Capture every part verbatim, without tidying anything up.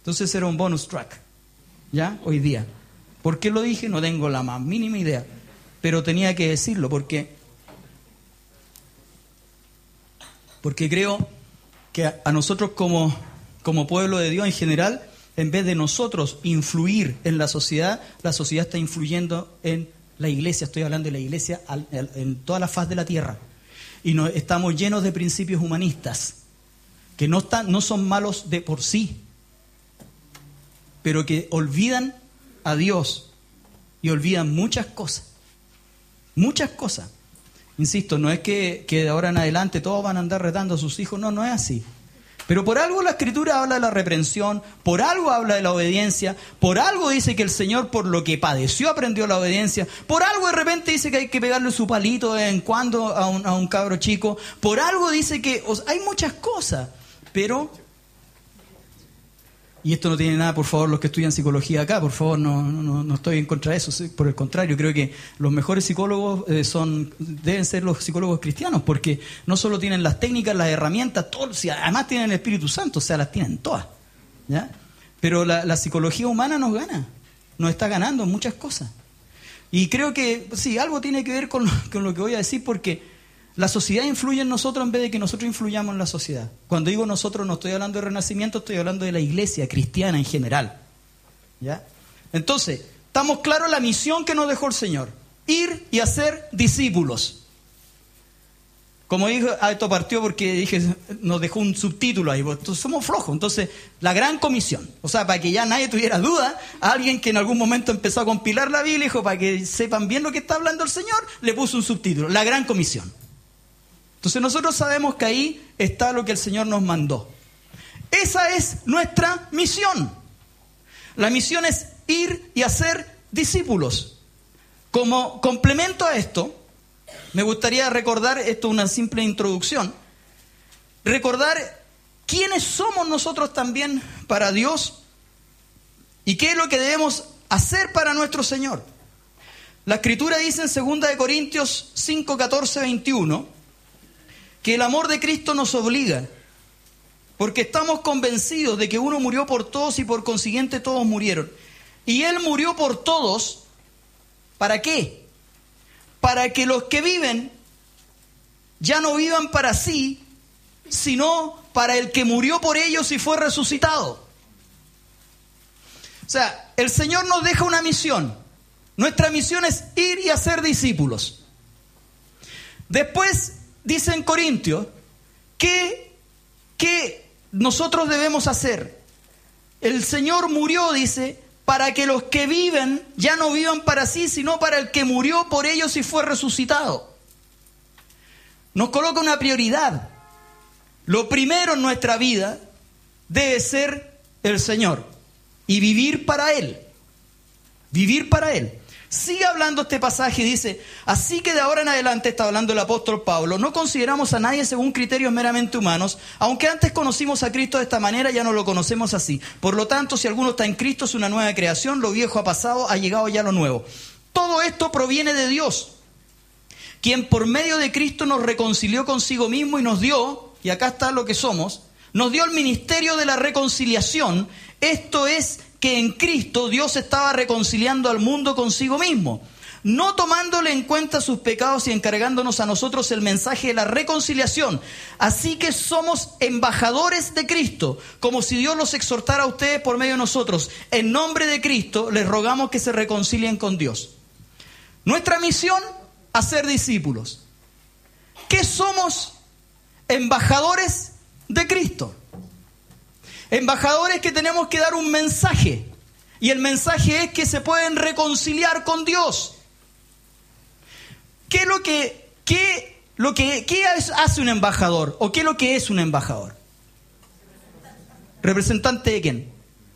Entonces era un bonus track, ¿ya? Hoy día. ¿Por qué lo dije? No tengo la más mínima idea. Pero tenía que decirlo porque, porque creo que a, a nosotros como, como pueblo de Dios en general, en vez de nosotros influir en la sociedad, la sociedad está influyendo en la iglesia. Estoy hablando de la iglesia al, al, en toda la faz de la tierra. Y no, estamos llenos de principios humanistas, que no, están, no son malos de por sí, pero que olvidan a Dios y olvidan muchas cosas. Muchas cosas. Insisto, no es que, que de ahora en adelante todos van a andar retando a sus hijos. No, no es así. Pero por algo la Escritura habla de la reprensión, por algo habla de la obediencia, por algo dice que el Señor por lo que padeció aprendió la obediencia, por algo de repente dice que hay que pegarle su palito de vez en cuando a un, a un cabro chico, por algo dice que o sea, hay muchas cosas, pero... Y esto no tiene nada, por favor, los que estudian psicología acá, por favor, no, no, no estoy en contra de eso. Por el contrario, creo que los mejores psicólogos eh, son deben ser los psicólogos cristianos, porque no solo tienen las técnicas, las herramientas, todo, o sea, además tienen el Espíritu Santo, o sea, las tienen todas, ¿ya? Pero la, la psicología humana nos gana, nos está ganando en muchas cosas. Y creo que, sí, algo tiene que ver con lo, con lo que voy a decir, porque la sociedad influye en nosotros en vez de que nosotros influyamos en la sociedad. Cuando digo nosotros no estoy hablando de Renacimiento, estoy hablando de la iglesia cristiana en general, ¿ya? Entonces, estamos claros la misión que nos dejó el Señor: ir y hacer discípulos. Como dijo, ah, esto partió porque dije, nos dejó un subtítulo ahí, pues, somos flojos. Entonces, la gran comisión, o sea, para que ya nadie tuviera duda, a alguien que en algún momento empezó a compilar la Biblia, dijo, para que sepan bien lo que está hablando el Señor, le puso un subtítulo: la gran comisión. Entonces nosotros sabemos que ahí está lo que el Señor nos mandó. Esa es nuestra misión. La misión es ir y hacer discípulos. Como complemento a esto, me gustaría recordar, esto es una simple introducción, recordar quiénes somos nosotros también para Dios y qué es lo que debemos hacer para nuestro Señor. La Escritura dice en segunda de Corintios cinco, catorce, veintiuno, que el amor de Cristo nos obliga, porque estamos convencidos de que uno murió por todos y por consiguiente todos murieron. Y Él murió por todos, ¿para qué? Para que los que viven ya no vivan para sí, sino para el que murió por ellos y fue resucitado. O sea, el Señor nos deja una misión. Nuestra misión es ir y hacer discípulos. Después dice en Corintios que, que nosotros debemos hacer. El Señor murió, dice, para que los que viven ya no vivan para sí, sino para el que murió por ellos y fue resucitado. Nos coloca una prioridad. Lo primero en nuestra vida debe ser el Señor y vivir para Él. Vivir para Él. Sigue hablando este pasaje, dice, así que de ahora en adelante, está hablando el apóstol Pablo, no consideramos a nadie según criterios meramente humanos, aunque antes conocimos a Cristo de esta manera, ya no lo conocemos así. Por lo tanto, si alguno está en Cristo, es una nueva creación, lo viejo ha pasado, ha llegado ya lo nuevo. Todo esto proviene de Dios, quien por medio de Cristo nos reconcilió consigo mismo y nos dio, y acá está lo que somos, nos dio el ministerio de la reconciliación. Esto es que en Cristo Dios estaba reconciliando al mundo consigo mismo, no tomándole en cuenta sus pecados y encargándonos a nosotros el mensaje de la reconciliación. Así que somos embajadores de Cristo, como si Dios los exhortara a ustedes por medio de nosotros. En nombre de Cristo les rogamos que se reconcilien con Dios. Nuestra misión, hacer discípulos. ¿Qué somos? Embajadores de Cristo. Embajadores que tenemos que dar un mensaje, y el mensaje es que se pueden reconciliar con Dios. ¿Qué es lo que, qué, lo que qué hace un embajador? ¿O qué es lo que es un embajador? ¿Representante de quién?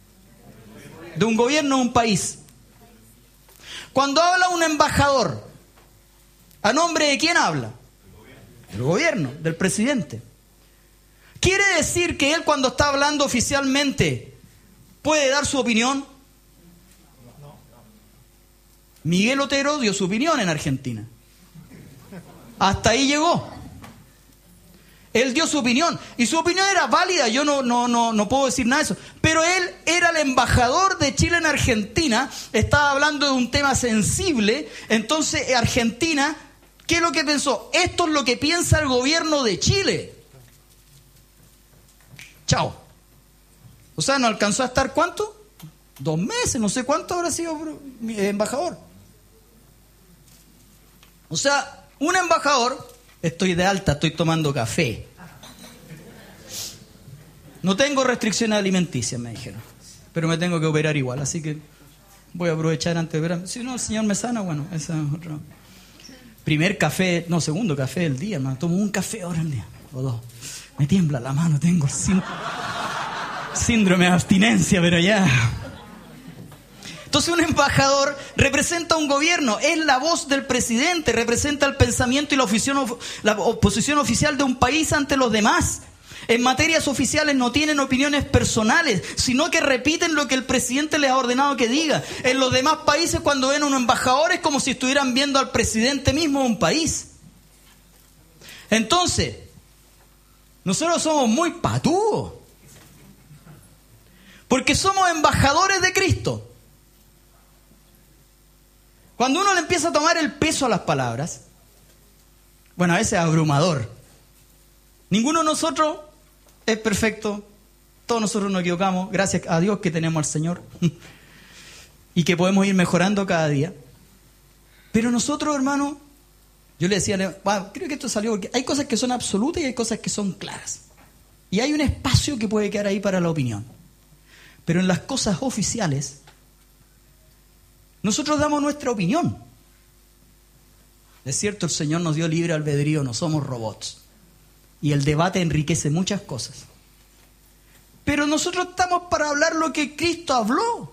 De un gobierno o un país. Cuando habla un embajador, ¿a nombre de quién habla? Del gobierno, del presidente. ¿Quiere decir que él, cuando está hablando oficialmente, puede dar su opinión? Miguel Otero dio su opinión en Argentina. Hasta ahí llegó. Él dio su opinión, y su opinión era válida, yo no, no, no, no puedo decir nada de eso. Pero él era el embajador de Chile en Argentina, estaba hablando de un tema sensible. Entonces Argentina, ¿qué es lo que pensó? Esto es lo que piensa el gobierno de Chile. Chao. O sea, ¿no alcanzó a estar cuánto? Dos meses, no sé cuánto habrá sido embajador. O sea, un embajador, estoy de alta, estoy tomando café. No tengo restricciones alimenticias, me dijeron. Pero me tengo que operar igual, así que voy a aprovechar antes de operarme. Si no, el señor me sana, bueno, esa es otra. Primer café, no, segundo café del día, hermano. Tomo un café ahora al día, o dos. Me tiembla la mano, tengo sí, síndrome de abstinencia, pero ya. Entonces un embajador representa un gobierno, es la voz del presidente, representa el pensamiento y la, ofición, la posición oficial de un país ante los demás. En materias oficiales no tienen opiniones personales, sino que repiten lo que el presidente les ha ordenado que diga. En los demás países, cuando ven a un embajador, es como si estuvieran viendo al presidente mismo de un país. Entonces, nosotros somos muy patúos, porque somos embajadores de Cristo. Cuando uno le empieza a tomar el peso a las palabras, bueno, a veces es abrumador. Ninguno de nosotros es perfecto, todos nosotros nos equivocamos, gracias a Dios que tenemos al Señor y que podemos ir mejorando cada día. Pero nosotros, hermanos, yo le decía, bueno, creo que esto salió porque hay cosas que son absolutas y hay cosas que son claras. Y hay un espacio que puede quedar ahí para la opinión. Pero en las cosas oficiales, nosotros damos nuestra opinión. Es cierto, el Señor nos dio libre albedrío, no somos robots. Y el debate enriquece muchas cosas. Pero nosotros estamos para hablar lo que Cristo habló.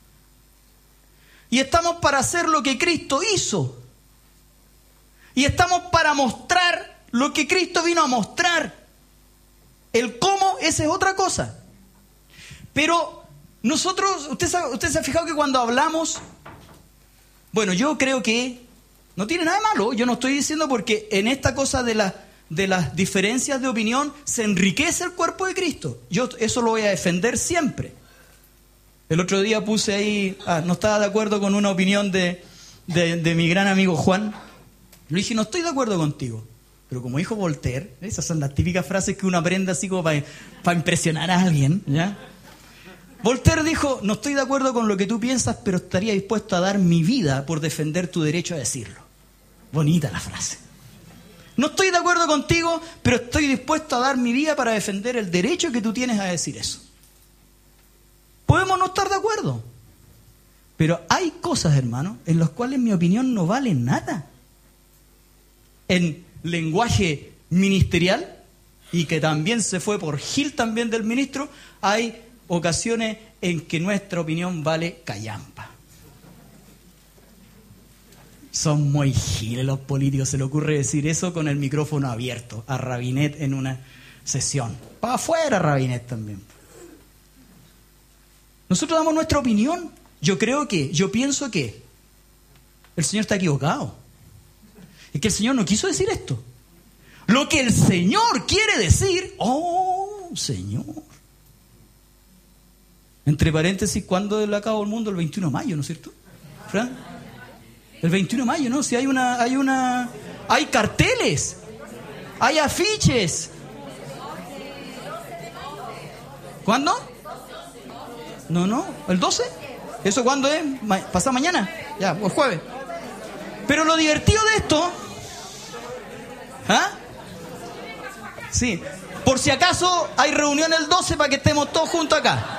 Y estamos para hacer lo que Cristo hizo. Y estamos para mostrar lo que Cristo vino a mostrar. El cómo, esa es otra cosa. Pero nosotros, usted, sabe, usted se ha fijado que cuando hablamos, bueno, yo creo que no tiene nada de malo. Yo no estoy diciendo porque en esta cosa de, la, de las diferencias de opinión se enriquece el cuerpo de Cristo. Yo eso lo voy a defender siempre. El otro día puse ahí, ah, no estaba de acuerdo con una opinión de, de, de mi gran amigo Juan. Le dije, no estoy de acuerdo contigo. Pero como dijo Voltaire, esas son las típicas frases que uno aprende así como para, para impresionar a alguien, ¿ya? Voltaire dijo, no estoy de acuerdo con lo que tú piensas, pero estaría dispuesto a dar mi vida por defender tu derecho a decirlo. Bonita la frase. No estoy de acuerdo contigo, pero estoy dispuesto a dar mi vida para defender el derecho que tú tienes a decir eso. Podemos no estar de acuerdo, pero hay cosas, hermano, en las cuales mi opinión no vale nada. En lenguaje ministerial, y que también se fue por Gil también del ministro, hay ocasiones en que nuestra opinión vale callampa. Son muy giles los políticos, se le ocurre decir eso con el micrófono abierto a Rabinet en una sesión. Para afuera Rabinet también. Nosotros damos nuestra opinión. Yo creo que, yo pienso que el Señor está equivocado. Es que el Señor no quiso decir esto. Lo que el Señor quiere decir, oh, Señor. Entre paréntesis, ¿cuándo le acabó el mundo? El veintiuno de mayo, ¿no es cierto? ¿Fran? El veintiuno de mayo, ¿no? Si hay una, hay una, hay carteles, hay afiches. ¿Cuándo? No, no, ¿el doce? ¿Eso cuándo es? ¿Pasa mañana? Ya, el jueves. Pero lo divertido de esto, ¿ah? Sí, por si acaso hay reunión el doce para que estemos todos juntos acá.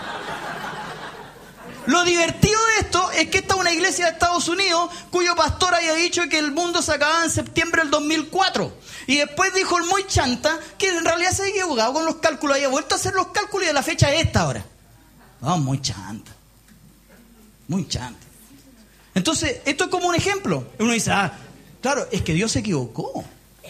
Lo divertido de esto es que esta es una iglesia de Estados Unidos cuyo pastor había dicho que el mundo se acababa en septiembre del dos mil cuatro. Y después dijo el muy chanta que en realidad se había equivocado con los cálculos, había vuelto a hacer los cálculos y de la fecha es esta ahora. No, muy chanta. Muy chanta. Entonces, esto es como un ejemplo. Uno dice, ah, claro, es que Dios se equivocó.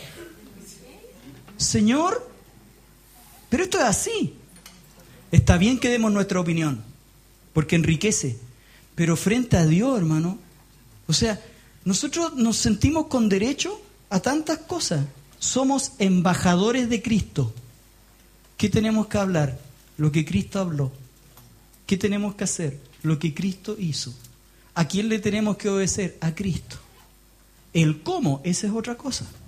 Señor, pero esto es así. Está bien que demos nuestra opinión, porque enriquece. Pero frente a Dios, hermano, o sea, nosotros nos sentimos con derecho a tantas cosas. Somos embajadores de Cristo. ¿Qué tenemos que hablar? Lo que Cristo habló. ¿Qué tenemos que hacer? Lo que Cristo hizo. ¿A quién le tenemos que obedecer? A Cristo. El cómo, esa es otra cosa.